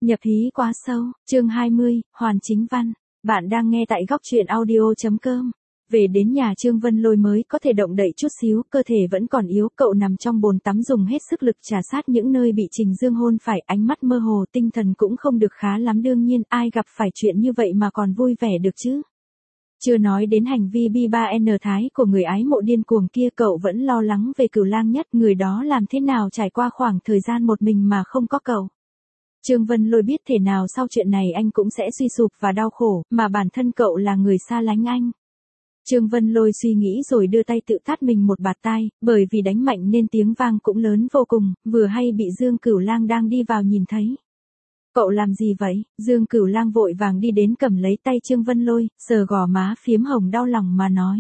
Nhập hí quá sâu, chương 20, Hoàn Chính Văn. Bạn đang nghe tại góc truyện audio.com. Về đến nhà Trương Vân Lôi mới có thể động đậy chút xíu, cơ thể vẫn còn yếu, cậu nằm trong bồn tắm dùng hết sức lực trà sát những nơi bị Trình Dương hôn phải, ánh mắt mơ hồ, tinh thần cũng không được khá lắm, đương nhiên ai gặp phải chuyện như vậy mà còn vui vẻ được chứ. Chưa nói đến hành vi bi ba n thái của người ái mộ điên cuồng kia, cậu vẫn lo lắng về Cửu Lang Nhất, người đó làm thế nào trải qua khoảng thời gian một mình mà không có cậu. Trương Vân Lôi biết thể nào sau chuyện này anh cũng sẽ suy sụp và đau khổ, mà bản thân cậu là người xa lánh anh. Trương Vân Lôi suy nghĩ rồi đưa tay tự tát mình một bạt tai, bởi vì đánh mạnh nên tiếng vang cũng lớn vô cùng, vừa hay bị Dương Cửu Lang đang đi vào nhìn thấy. Cậu làm gì vậy? Dương Cửu Lang vội vàng đi đến cầm lấy tay Trương Vân Lôi, sờ gò má phiếm hồng đau lòng mà nói.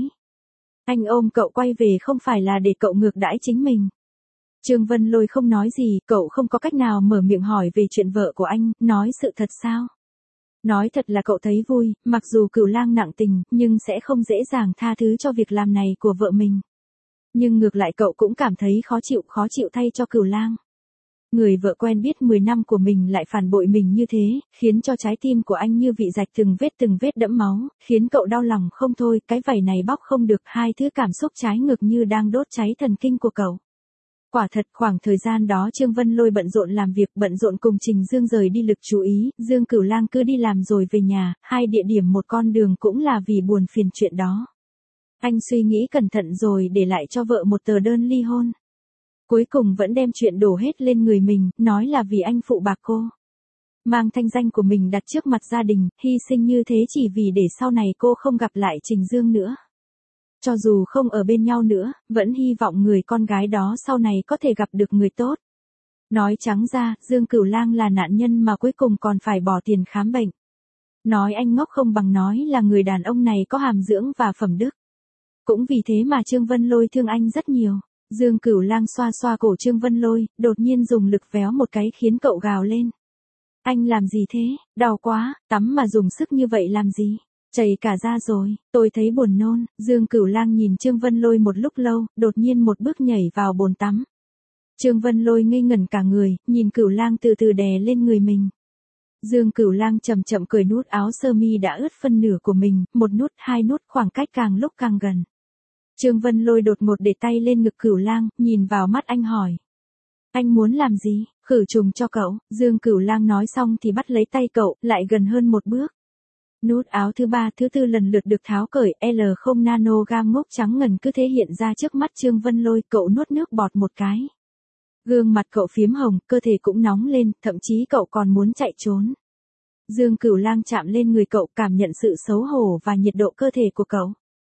Anh ôm cậu quay về không phải là để cậu ngược đãi chính mình. Trương Vân Lôi không nói gì, cậu không có cách nào mở miệng hỏi về chuyện vợ của anh, nói sự thật sao? Nói thật là cậu thấy vui, mặc dù Cửu Lang nặng tình, nhưng sẽ không dễ dàng tha thứ cho việc làm này của vợ mình. Nhưng ngược lại cậu cũng cảm thấy khó chịu thay cho Cửu Lang. Người vợ quen biết 10 năm của mình lại phản bội mình như thế, khiến cho trái tim của anh như bị rạch từng vết đẫm máu, khiến cậu đau lòng không thôi, cái vảy này bóc không được, hai thứ cảm xúc trái ngược như đang đốt cháy thần kinh của cậu. Quả thật khoảng thời gian đó Trương Vân Lôi bận rộn làm việc, bận rộn cùng Trình Dương rời đi lực chú ý, Dương Cửu Lang cứ đi làm rồi về nhà, hai địa điểm một con đường cũng là vì buồn phiền chuyện đó. Anh suy nghĩ cẩn thận rồi để lại cho vợ một tờ đơn ly hôn. Cuối cùng vẫn đem chuyện đổ hết lên người mình, nói là vì anh phụ bạc cô. Mang thanh danh của mình đặt trước mặt gia đình, hy sinh như thế chỉ vì để sau này cô không gặp lại Trình Dương nữa. Cho dù không ở bên nhau nữa, vẫn hy vọng người con gái đó sau này có thể gặp được người tốt. Nói trắng ra, Dương Cửu Lang là nạn nhân mà cuối cùng còn phải bỏ tiền khám bệnh. Nói anh ngốc không bằng nói là người đàn ông này có hàm dưỡng và phẩm đức. Cũng vì thế mà Trương Vân Lôi thương anh rất nhiều. Dương Cửu Lang xoa xoa cổ Trương Vân Lôi, đột nhiên dùng lực véo một cái khiến cậu gào lên. Anh làm gì thế? Đau quá, tắm mà dùng sức như vậy làm gì? Chảy cả da rồi, tôi thấy buồn nôn. Dương Cửu Lang nhìn Trương Vân Lôi một lúc lâu, đột nhiên một bước nhảy vào bồn tắm. Trương Vân Lôi ngây ngẩn cả người, nhìn Cửu Lang từ từ đè lên người mình. Dương Cửu Lang chậm chậm cởi nút áo sơ mi đã ướt phân nửa của mình, một nút, hai nút, khoảng cách càng lúc càng gần. Trương Vân Lôi đột ngột để tay lên ngực Cửu Lang, nhìn vào mắt anh hỏi. Anh muốn làm gì? Khử trùng cho cậu. Dương Cửu Lang nói xong thì bắt lấy tay cậu, lại gần hơn một bước. Nút áo thứ ba, thứ tư lần lượt được tháo cởi, L0 nano gam ngốc trắng ngần cứ thế hiện ra trước mắt Trương Vân Lôi, cậu nuốt nước bọt một cái. Gương mặt cậu phiếm hồng, cơ thể cũng nóng lên, thậm chí cậu còn muốn chạy trốn. Dương Cửu Lang chạm lên người cậu, cảm nhận sự xấu hổ và nhiệt độ cơ thể của cậu.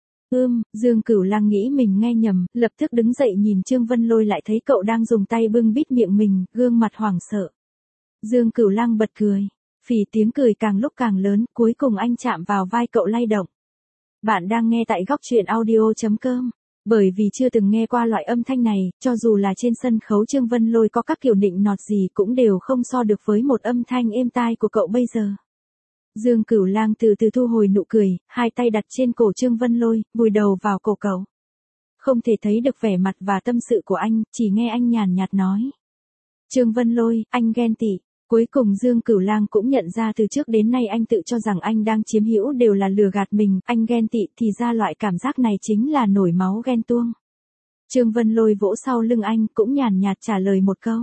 Dương Cửu Lang nghĩ mình nghe nhầm, lập tức đứng dậy nhìn Trương Vân Lôi, lại thấy cậu đang dùng tay bưng bít miệng mình, gương mặt hoảng sợ. Dương Cửu Lang bật cười. Phì tiếng cười càng lúc càng lớn, cuối cùng anh chạm vào vai cậu lay động. Bạn đang nghe tại góc truyện audio.com. Bởi vì chưa từng nghe qua loại âm thanh này, cho dù là trên sân khấu Trương Vân Lôi có các kiểu nịnh nọt gì cũng đều không so được với một âm thanh êm tai của cậu bây giờ. Dương Cửu Lang từ từ thu hồi nụ cười, hai tay đặt trên cổ Trương Vân Lôi, vùi đầu vào cổ cậu. Không thể thấy được vẻ mặt và tâm sự của anh, chỉ nghe anh nhàn nhạt nói. Trương Vân Lôi, anh ghen tị. Cuối cùng Dương Cửu Lang cũng nhận ra từ trước đến nay anh tự cho rằng anh đang chiếm hữu đều là lừa gạt mình, anh ghen tị thì ra loại cảm giác này chính là nổi máu ghen tuông. Trương Vân Lôi vỗ sau lưng anh cũng nhàn nhạt trả lời một câu.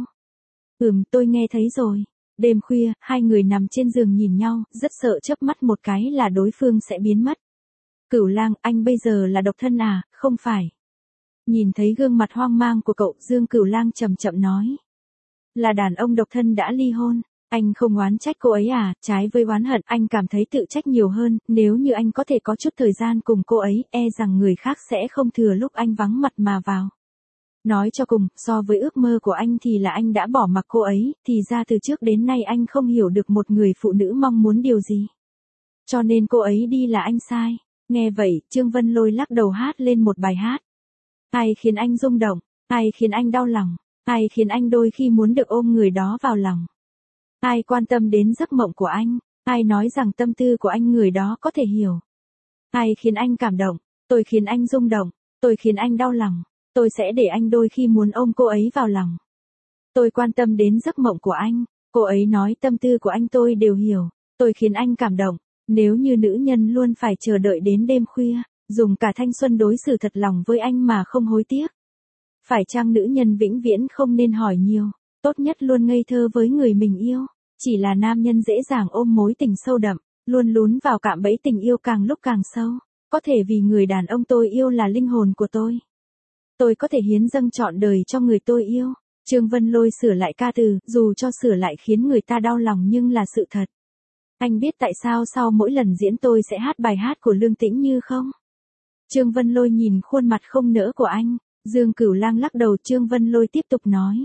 Tôi nghe thấy rồi. Đêm khuya, hai người nằm trên giường nhìn nhau, rất sợ chớp mắt một cái là đối phương sẽ biến mất. Cửu Lang, anh bây giờ là độc thân à? Không phải. Nhìn thấy gương mặt hoang mang của cậu, Dương Cửu Lang chậm chậm nói. Là đàn ông độc thân đã ly hôn, anh không oán trách cô ấy à? Trái với oán hận, anh cảm thấy tự trách nhiều hơn, nếu như anh có thể có chút thời gian cùng cô ấy, e rằng người khác sẽ không thừa lúc anh vắng mặt mà vào. Nói cho cùng, so với ước mơ của anh thì là anh đã bỏ mặc cô ấy, thì ra từ trước đến nay anh không hiểu được một người phụ nữ mong muốn điều gì. Cho nên cô ấy đi là anh sai. Nghe vậy, Trương Vân Lôi lắc đầu hát lên một bài hát. Ai khiến anh rung động, ai khiến anh đau lòng, ai khiến anh đôi khi muốn được ôm người đó vào lòng. Ai quan tâm đến giấc mộng của anh, ai nói rằng tâm tư của anh người đó có thể hiểu. Ai khiến anh cảm động, tôi khiến anh rung động, tôi khiến anh đau lòng. Tôi sẽ để anh đôi khi muốn ôm cô ấy vào lòng. Tôi quan tâm đến giấc mộng của anh, Cô ấy nói tâm tư của anh tôi đều hiểu, tôi khiến anh cảm động. Nếu như nữ nhân luôn phải chờ đợi đến đêm khuya, dùng cả thanh xuân đối xử thật lòng với anh mà không hối tiếc. Phải chăng nữ nhân vĩnh viễn không nên hỏi nhiều, tốt nhất luôn ngây thơ với người mình yêu. Chỉ là nam nhân dễ dàng ôm mối tình sâu đậm, luôn lún vào cạm bẫy tình yêu càng lúc càng sâu. Có thể vì người đàn ông tôi yêu là linh hồn của tôi. Tôi có thể hiến dâng trọn đời cho người tôi yêu. Trương Vân Lôi sửa lại ca từ, dù cho sửa lại khiến người ta đau lòng nhưng là sự thật. Anh biết tại sao sau mỗi lần diễn tôi sẽ hát bài hát của Lương Tĩnh Như không? Trương Vân Lôi nhìn khuôn mặt không nỡ của anh, Dương Cửu Lang lắc đầu. Trương Vân Lôi tiếp tục nói.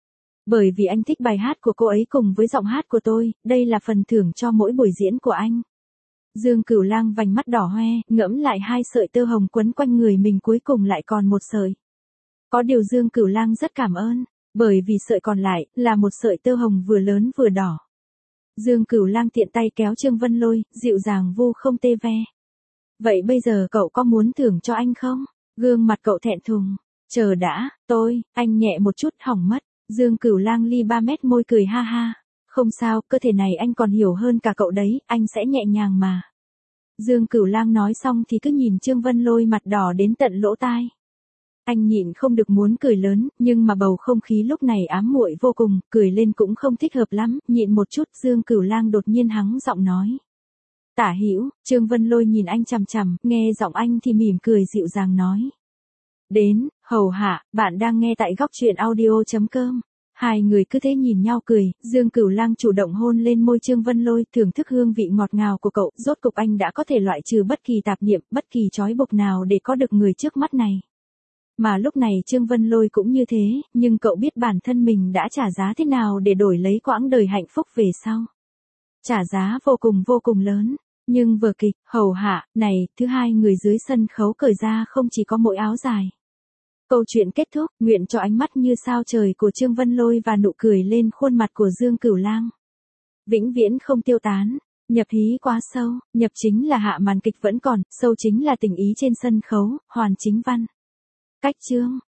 Bởi vì anh thích bài hát của cô ấy cùng với giọng hát của tôi, đây là phần thưởng cho mỗi buổi diễn của anh. Dương Cửu Lang vành mắt đỏ hoe, ngẫm lại hai sợi tơ hồng quấn quanh người mình cuối cùng lại còn một sợi. Có điều Dương Cửu Lang rất cảm ơn, bởi vì sợi còn lại là một sợi tơ hồng vừa lớn vừa đỏ. Dương Cửu Lang tiện tay kéo Trương Vân Lôi, dịu dàng vu không tê ve. Vậy bây giờ cậu có muốn thưởng cho anh không? Gương mặt cậu thẹn thùng. Chờ đã, anh nhẹ một chút hỏng mất. Dương Cửu Lang ly 3 mét môi cười ha ha. Không sao, cơ thể này anh còn hiểu hơn cả cậu đấy, anh sẽ nhẹ nhàng mà. Dương Cửu Lang nói xong thì cứ nhìn Trương Vân Lôi mặt đỏ đến tận lỗ tai. Anh nhịn không được muốn cười lớn, nhưng mà bầu không khí lúc này ám muội vô cùng, cười lên cũng không thích hợp lắm, nhịn một chút. Dương Cửu Lang đột nhiên hắng giọng nói. Tả Hữu. Trương Vân Lôi nhìn anh chằm chằm, nghe giọng anh thì mỉm cười dịu dàng nói. Đến, hầu hạ, bạn đang nghe tại góc truyện audio.com. Hai người cứ thế nhìn nhau cười, Dương Cửu Lang chủ động hôn lên môi Trương Vân Lôi, thưởng thức hương vị ngọt ngào của cậu, rốt cục anh đã có thể loại trừ bất kỳ tạp niệm, bất kỳ trói buộc nào để có được người trước mắt này. Mà lúc này Trương Vân Lôi cũng như thế, nhưng cậu biết bản thân mình đã trả giá thế nào để đổi lấy quãng đời hạnh phúc về sau. Trả giá vô cùng lớn. Nhưng vở kịch, hầu hạ, này, thứ hai người dưới sân khấu cởi ra không chỉ có mỗi áo dài. Câu chuyện kết thúc, nguyện cho ánh mắt như sao trời của Trương Vân Lôi và nụ cười lên khuôn mặt của Dương Cửu Lang. Vĩnh viễn không tiêu tán, nhập hí quá sâu, nhập chính là hạ màn kịch vẫn còn, sâu chính là tình ý trên sân khấu, hoàn chính văn. Cách chương.